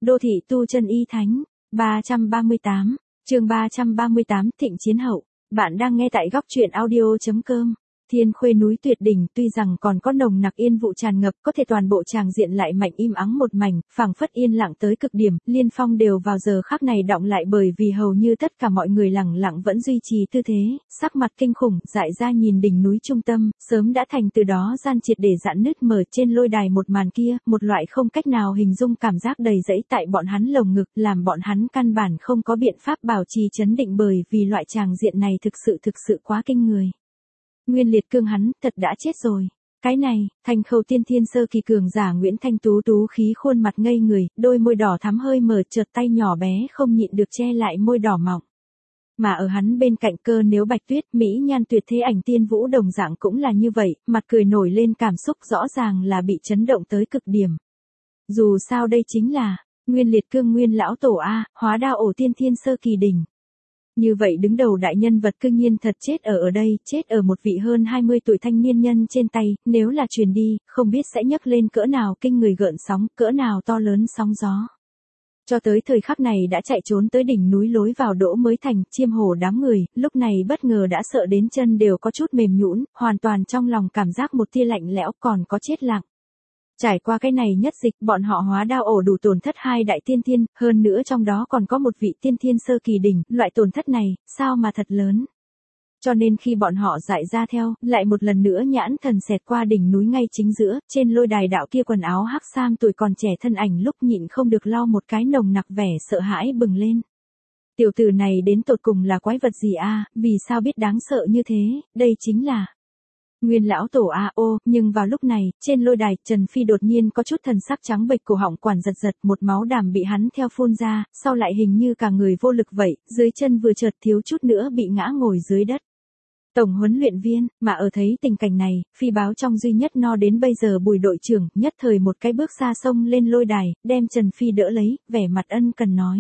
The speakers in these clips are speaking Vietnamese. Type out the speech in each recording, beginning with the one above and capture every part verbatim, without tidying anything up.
Đô thị tu chân y thánh, ba trăm ba mươi tám, chương ba trăm ba mươi tám Thịnh Chiến Hậu. Bạn đang nghe tại góc truyện audio.com. Thiên Khuê núi tuyệt đỉnh tuy rằng còn có nồng nặc yên vụ tràn ngập, có thể toàn bộ tràng diện lại mạnh im ắng một mảnh, phảng phất yên lặng tới cực điểm, liên phong đều vào giờ khắc này đọng lại bởi vì hầu như tất cả mọi người lặng lặng vẫn duy trì tư thế, sắc mặt kinh khủng, dại ra nhìn đỉnh núi trung tâm, sớm đã thành từ đó gian triệt để giãn nứt mở trên lôi đài một màn kia, một loại không cách nào hình dung cảm giác đầy rẫy tại bọn hắn lồng ngực, làm bọn hắn căn bản không có biện pháp bảo trì chấn định bởi vì loại tràng diện này thực sự thực sự quá kinh người. Nguyên Liệt Cương hắn, thật đã chết rồi. Cái này, Thành Khâu tiên thiên sơ kỳ cường giả Nguyễn Thanh Tú tú khí khuôn mặt ngây người, đôi môi đỏ thắm hơi mở chợt tay nhỏ bé không nhịn được che lại môi đỏ mọng. Mà ở hắn bên cạnh Cơ Nếu Bạch Tuyết, mỹ nhan tuyệt thế ảnh tiên vũ đồng dạng cũng là như vậy, mặt cười nổi lên cảm xúc rõ ràng là bị chấn động tới cực điểm. Dù sao đây chính là, Nguyên Liệt Cương nguyên lão tổ A, hóa đao ổ tiên thiên sơ kỳ đỉnh. Như vậy đứng đầu đại nhân vật cương nhiên thật chết ở ở đây, chết ở một vị hơn hai mươi tuổi thanh niên nhân trên tay, nếu là truyền đi, không biết sẽ nhấc lên cỡ nào kinh người gợn sóng, cỡ nào to lớn sóng gió. Cho tới thời khắc này đã chạy trốn tới đỉnh núi lối vào Đỗ Mới Thành, Chiêm Hổ đám người, lúc này bất ngờ đã sợ đến chân đều có chút mềm nhũn, hoàn toàn trong lòng cảm giác một tia lạnh lẽo còn có chết lặng. Trải qua cái này nhất dịch, bọn họ hóa đao ổ đủ tổn thất hai đại tiên thiên, hơn nữa trong đó còn có một vị tiên thiên sơ kỳ đỉnh, loại tổn thất này, sao mà thật lớn. Cho nên khi bọn họ dại ra theo, lại một lần nữa nhãn thần xẹt qua đỉnh núi ngay chính giữa, trên lôi đài đạo kia quần áo hắc sam tuổi còn trẻ thân ảnh lúc nhịn không được lau một cái nồng nặc vẻ sợ hãi bừng lên. Tiểu tử này đến tột cùng là quái vật gì a, vì sao biết đáng sợ như thế, đây chính là Nguyên lão tổ a ô, nhưng vào lúc này, trên lôi đài, Trần Phi đột nhiên có chút thần sắc trắng bệch, cổ họng quản giật giật, một máu đàm bị hắn theo phun ra, sau lại hình như cả người vô lực vậy, dưới chân vừa chợt thiếu chút nữa bị ngã ngồi dưới đất. Tổng huấn luyện viên, mà ở thấy tình cảnh này, phi báo trong duy nhất no đến bây giờ Bùi đội trưởng, nhất thời một cái bước xa xông lên lôi đài, đem Trần Phi đỡ lấy, vẻ mặt ân cần nói.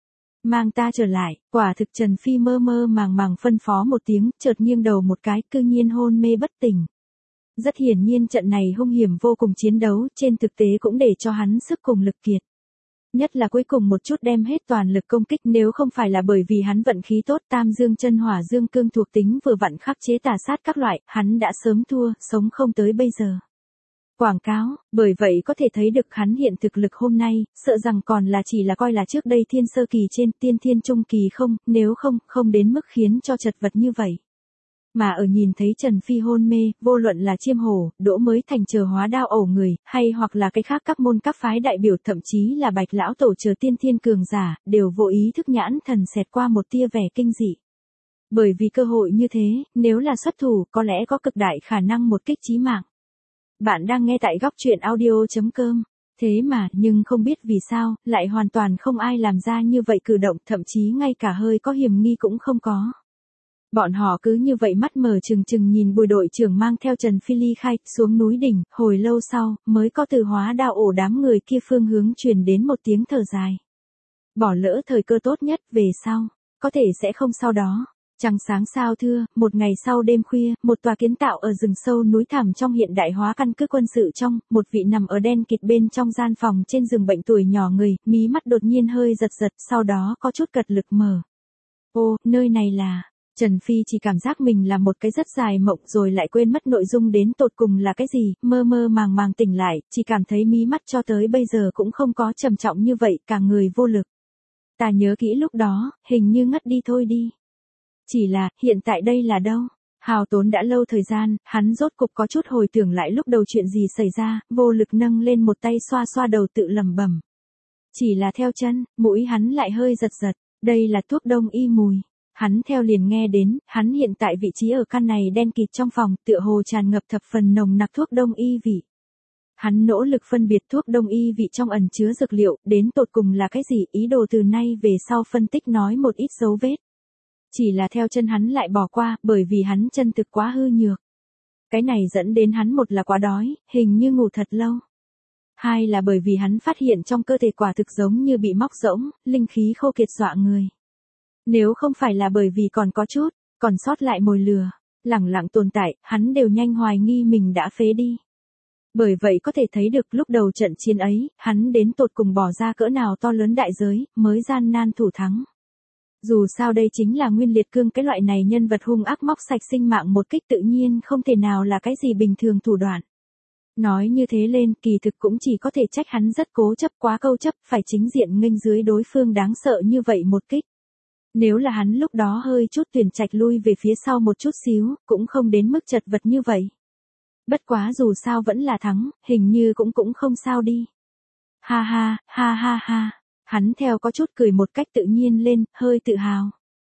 Mang ta trở lại, quả thực Trần Phi mơ mơ màng màng phân phó một tiếng, chợt nghiêng đầu một cái, cư nhiên hôn mê bất tỉnh. Rất hiển nhiên trận này hung hiểm vô cùng chiến đấu, trên thực tế cũng để cho hắn sức cùng lực kiệt. Nhất là cuối cùng một chút đem hết toàn lực công kích, nếu không phải là bởi vì hắn vận khí tốt, tam dương chân hỏa dương cương thuộc tính vừa vặn khắc chế tà sát các loại, hắn đã sớm thua, sống không tới bây giờ. Quảng cáo, bởi vậy có thể thấy được hắn hiện thực lực hôm nay, sợ rằng còn là chỉ là coi là trước đây thiên sơ kỳ trên, tiên thiên trung kỳ không, nếu không, không đến mức khiến cho chật vật như vậy. Mà ở nhìn thấy Trần Phi hôn mê, vô luận là Chiêm Hổ, Đỗ Mới Thành chờ hóa đao ổ người, hay hoặc là cái khác các môn các phái đại biểu, thậm chí là Bạch lão tổ chờ tiên thiên cường giả, đều vô ý thức nhãn thần xẹt qua một tia vẻ kinh dị. Bởi vì cơ hội như thế, nếu là xuất thủ, có lẽ có cực đại khả năng một kích chí mạng. Bạn đang nghe tại góc truyện audio.com. Thế mà, nhưng không biết vì sao, lại hoàn toàn không ai làm ra như vậy cử động, thậm chí ngay cả hơi có hiểm nghi cũng không có. Bọn họ cứ như vậy mắt mở trừng trừng nhìn Bùi đội trưởng mang theo Trần Phi ly khai, xuống núi đỉnh, hồi lâu sau, mới có từ hóa đao ổ đám người kia phương hướng truyền đến một tiếng thở dài. Bỏ lỡ thời cơ tốt nhất, về sau, có thể sẽ không sau đó. Trăng sáng sao thưa, một ngày sau đêm khuya, một tòa kiến tạo ở rừng sâu núi thẳm trong hiện đại hóa căn cứ quân sự trong, một vị nằm ở đen kịt bên trong gian phòng trên giường bệnh tuổi nhỏ người, mí mắt đột nhiên hơi giật giật, sau đó có chút cật lực mở. Ô, nơi này là... Trần Phi chỉ cảm giác mình là một cái rất dài mộng rồi lại quên mất nội dung đến tột cùng là cái gì, mơ mơ màng màng tỉnh lại, chỉ cảm thấy mí mắt cho tới bây giờ cũng không có trầm trọng như vậy, cả người vô lực. Ta nhớ kỹ lúc đó, hình như ngất đi thôi đi. Chỉ là, hiện tại đây là đâu? Hào tốn đã lâu thời gian, hắn rốt cục có chút hồi tưởng lại lúc đầu chuyện gì xảy ra, vô lực nâng lên một tay xoa xoa đầu tự lẩm bẩm. Chỉ là theo chân, mũi hắn lại hơi giật giật, đây là thuốc đông y mùi. Hắn theo liền nghe đến, hắn hiện tại vị trí ở căn này đen kịt trong phòng, tựa hồ tràn ngập thập phần nồng nặc thuốc đông y vị. Hắn nỗ lực phân biệt thuốc đông y vị trong ẩn chứa dược liệu, đến tột cùng là cái gì, ý đồ từ nay về sau phân tích nói một ít dấu vết. Chỉ là theo chân hắn lại bỏ qua, bởi vì hắn chân thực quá hư nhược. Cái này dẫn đến hắn một là quá đói, hình như ngủ thật lâu. Hai là bởi vì hắn phát hiện trong cơ thể quả thực giống như bị móc rỗng, linh khí khô kiệt dọa người. Nếu không phải là bởi vì còn có chút, còn sót lại mồi lừa, lẳng lặng tồn tại, hắn đều nhanh hoài nghi mình đã phế đi. Bởi vậy có thể thấy được lúc đầu trận chiến ấy, hắn đến tột cùng bỏ ra cỡ nào to lớn đại giới, mới gian nan thủ thắng. Dù sao đây chính là Nguyên Liệt Cương, cái loại này nhân vật hung ác móc sạch sinh mạng một kích tự nhiên không thể nào là cái gì bình thường thủ đoạn. Nói như thế lên kỳ thực cũng chỉ có thể trách hắn rất cố chấp, quá câu chấp, phải chính diện nghênh dưới đối phương đáng sợ như vậy một kích. Nếu là hắn lúc đó hơi chút tuyển trạch lui về phía sau một chút xíu, cũng không đến mức chật vật như vậy. Bất quá dù sao vẫn là thắng, hình như cũng cũng không sao đi. Ha ha, ha ha ha. Hắn theo có chút cười một cách tự nhiên lên, hơi tự hào.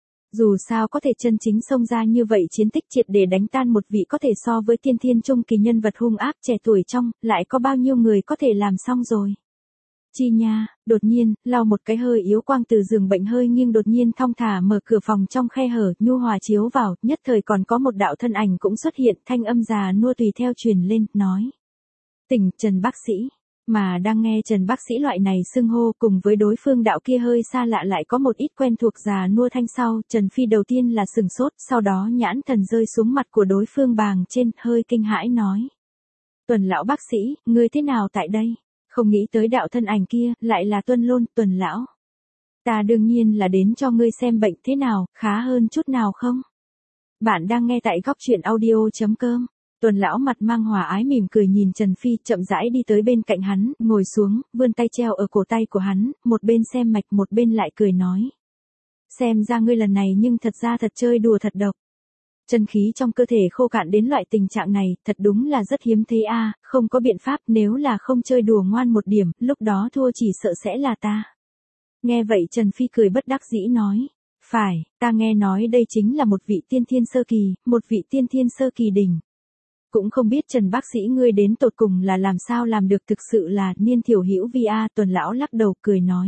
Dù sao có thể chân chính xông ra như vậy chiến tích triệt để đánh tan một vị có thể so với tiên thiên trung kỳ nhân vật hung ác trẻ tuổi trong, lại có bao nhiêu người có thể làm xong rồi. Chi nha, đột nhiên, lau một cái hơi yếu quang từ giường bệnh hơi nghiêng đột nhiên thong thả mở cửa phòng trong khe hở, nhu hòa chiếu vào, nhất thời còn có một đạo thân ảnh cũng xuất hiện, thanh âm già nua tùy theo truyền lên, nói. Tỉnh, Trần bác sĩ. Mà đang nghe Trần bác sĩ loại này xưng hô cùng với đối phương đạo kia hơi xa lạ lại có một ít quen thuộc già nua thanh sau, Trần Phi đầu tiên là sừng sốt, sau đó nhãn thần rơi xuống mặt của đối phương bàng trên, hơi kinh hãi nói. Tuần lão bác sĩ, ngươi thế nào tại đây? Không nghĩ tới đạo thân ảnh kia, lại là Tuân Lôn, Tuần lão. Ta đương nhiên là đến cho ngươi xem bệnh thế nào, khá hơn chút nào không? Bạn đang nghe tại góc truyện audio chấm com. Tuần lão mặt mang hòa ái mỉm cười nhìn Trần Phi, chậm rãi đi tới bên cạnh hắn, ngồi xuống, vươn tay treo ở cổ tay của hắn, một bên xem mạch một bên lại cười nói. Xem ra ngươi lần này nhưng thật ra thật chơi đùa thật độc. Chân khí trong cơ thể khô cạn đến loại tình trạng này, thật đúng là rất hiếm thấy a, không có biện pháp, nếu là không chơi đùa ngoan một điểm, lúc đó thua chỉ sợ sẽ là ta. Nghe vậy Trần Phi cười bất đắc dĩ nói. Phải, ta nghe nói đây chính là một vị tiên thiên sơ kỳ, một vị tiên thiên sơ kỳ đỉnh. Cũng không biết Trần bác sĩ ngươi đến tột cùng là làm sao làm được, thực sự là niên thiểu hữu vi a. Tuần lão lắc đầu cười nói.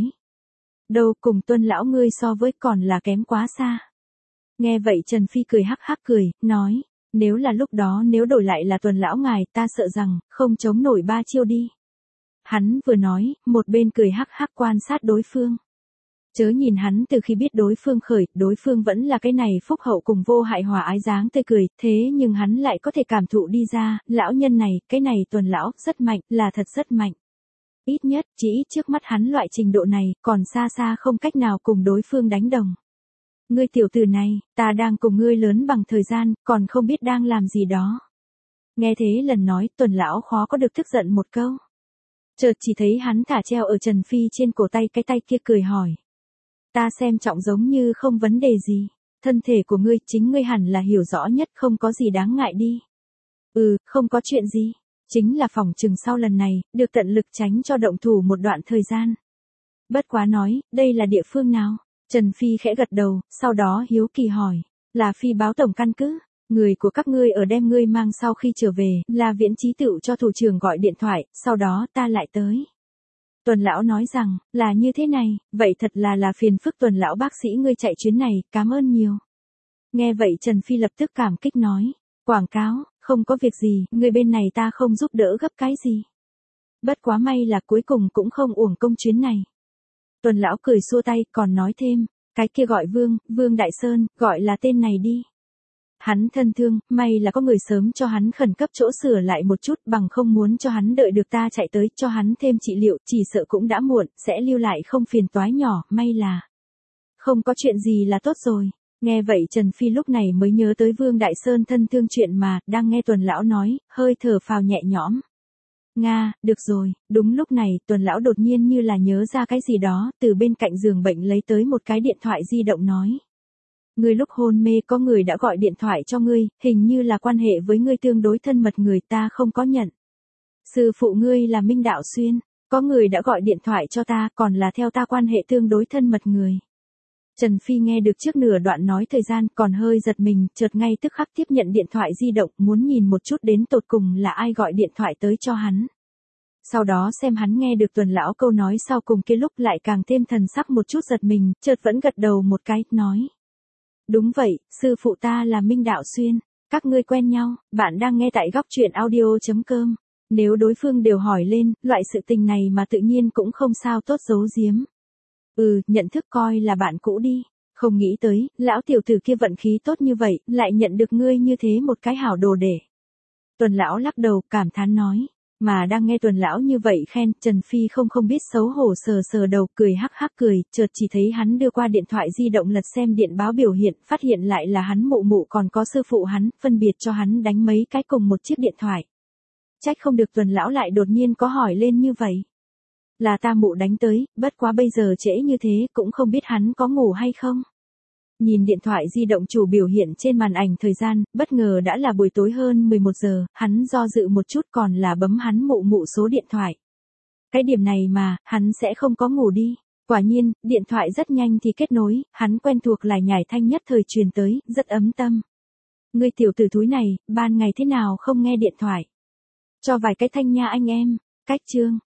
Đâu cùng Tuân lão ngươi so với còn là kém quá xa. Nghe vậy Trần Phi cười hắc hắc cười, nói, nếu là lúc đó nếu đổi lại là Tuần lão ngài ta sợ rằng, không chống nổi ba chiêu đi. Hắn vừa nói, một bên cười hắc hắc quan sát đối phương. Chớ nhìn hắn từ khi biết đối phương khởi, đối phương vẫn là cái này phúc hậu cùng vô hại hòa ái dáng tươi cười, thế nhưng hắn lại có thể cảm thụ đi ra, lão nhân này, cái này Tuần lão, rất mạnh, là thật rất mạnh. Ít nhất, chỉ ít trước mắt hắn loại trình độ này, còn xa xa không cách nào cùng đối phương đánh đồng. Ngươi tiểu tử này, ta đang cùng ngươi lớn bằng thời gian, còn không biết đang làm gì đó. Nghe thế lần nói, Tuần lão khó có được tức giận một câu. Chợt chỉ thấy hắn thả treo ở Trần Phi trên cổ tay cái tay kia cười hỏi. Ta xem trọng giống như không vấn đề gì. Thân thể của ngươi, chính ngươi hẳn là hiểu rõ nhất, không có gì đáng ngại đi. Ừ, không có chuyện gì. Chính là phòng trừng sau lần này, được tận lực tránh cho động thủ một đoạn thời gian. Bất quá nói, đây là địa phương nào? Trần Phi khẽ gật đầu, sau đó hiếu kỳ hỏi. Là Phi báo tổng căn cứ. Người của các ngươi ở đem ngươi mang sau khi trở về, là Viễn Chí Tựu cho thủ trưởng gọi điện thoại, sau đó ta lại tới. Tuần lão nói rằng, là như thế này, vậy thật là là phiền phức Tuần lão bác sĩ ngươi chạy chuyến này, cảm ơn nhiều. Nghe vậy Trần Phi lập tức cảm kích nói, quảng cáo, không có việc gì, người bên này ta không giúp đỡ gấp cái gì. Bất quá may là cuối cùng cũng không uổng công chuyến này. Tuần lão cười xua tay, còn nói thêm, cái kia gọi Vương, Vương Đại Sơn, gọi là tên này đi. Hắn thân thương, may là có người sớm cho hắn khẩn cấp chỗ sửa lại một chút, bằng không muốn cho hắn đợi được ta chạy tới, cho hắn thêm trị liệu, chỉ sợ cũng đã muộn, sẽ lưu lại không phiền toái nhỏ, may là. Không có chuyện gì là tốt rồi. Nghe vậy Trần Phi lúc này mới nhớ tới Vương Đại Sơn thân thương chuyện mà, đang nghe Tuần lão nói, hơi thở phào nhẹ nhõm. Nga, được rồi, đúng lúc này, Tuần lão đột nhiên như là nhớ ra cái gì đó, từ bên cạnh giường bệnh lấy tới một cái điện thoại di động nói. Ngươi lúc hôn mê có người đã gọi điện thoại cho ngươi, hình như là quan hệ với ngươi tương đối thân mật, người ta không có nhận. Sư phụ ngươi là Minh Đạo Xuyên, có người đã gọi điện thoại cho ta, còn là theo ta quan hệ tương đối thân mật người. Trần Phi nghe được trước nửa đoạn nói thời gian, còn hơi giật mình, chợt ngay tức khắc tiếp nhận điện thoại di động, muốn nhìn một chút đến tột cùng là ai gọi điện thoại tới cho hắn. Sau đó xem hắn nghe được Tuần lão câu nói sau cùng kia lúc lại càng thêm thần sắc một chút giật mình, chợt vẫn gật đầu một cái, nói. Đúng vậy, sư phụ ta là Minh Đạo Xuyên, các ngươi quen nhau, bạn đang nghe tại góc truyện audio chấm com. Nếu đối phương đều hỏi lên, loại sự tình này mà tự nhiên cũng không sao tốt giấu giếm. Ừ, nhận thức coi là bạn cũ đi, không nghĩ tới, lão tiểu tử kia vận khí tốt như vậy, lại nhận được ngươi như thế một cái hảo đồ để. Tuần lão lắc đầu, cảm thán nói, Mà đang nghe Tuần lão như vậy khen, Trần Phi không không biết xấu hổ sờ sờ đầu, cười hắc hắc cười, chợt chỉ thấy hắn đưa qua điện thoại di động lật xem điện báo biểu hiện, phát hiện lại là hắn mụ mụ còn có sư phụ hắn, phân biệt cho hắn đánh mấy cái cùng một chiếc điện thoại. Trách không được Tuần lão lại đột nhiên có hỏi lên như vậy. Là ta mụ đánh tới, bất quá bây giờ trễ như thế cũng không biết hắn có ngủ hay không. Nhìn điện thoại di động chủ biểu hiện trên màn ảnh thời gian, bất ngờ đã là buổi tối hơn mười một giờ, hắn do dự một chút còn là bấm hắn mụ mụ số điện thoại. Cái điểm này mà, hắn sẽ không có ngủ đi. Quả nhiên, điện thoại rất nhanh thì kết nối, hắn quen thuộc lại nhảy thanh nhất thời truyền tới, rất ấm tâm. Ngươi tiểu tử thúi này, ban ngày thế nào không nghe điện thoại? Cho vài cái thanh nha anh em, cách chương.